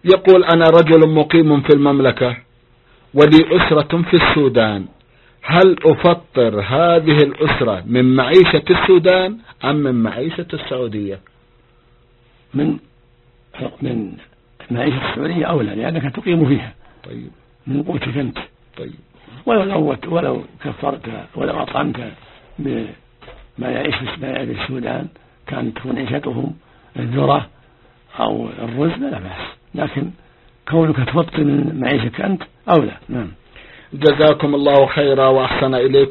يقول أنا رجل مقيم في المملكة ولي أسرة في السودان، هل أفطر هذه الأسرة من معيشة السودان أم من معيشة السعودية؟ من معيشة السعودية أولى، لأنك تقيم فيها. طيب. من قوتك أنت. طيب. ولو كفرت ولو أطعمت بما يعيش السودان كانت تكون عيشتهم الذرة أو الرز لا بأس، لكن كونك تفطر من معيشتك أنت أولى. نعم. جزاكم الله خيرا وأحسن إليكم.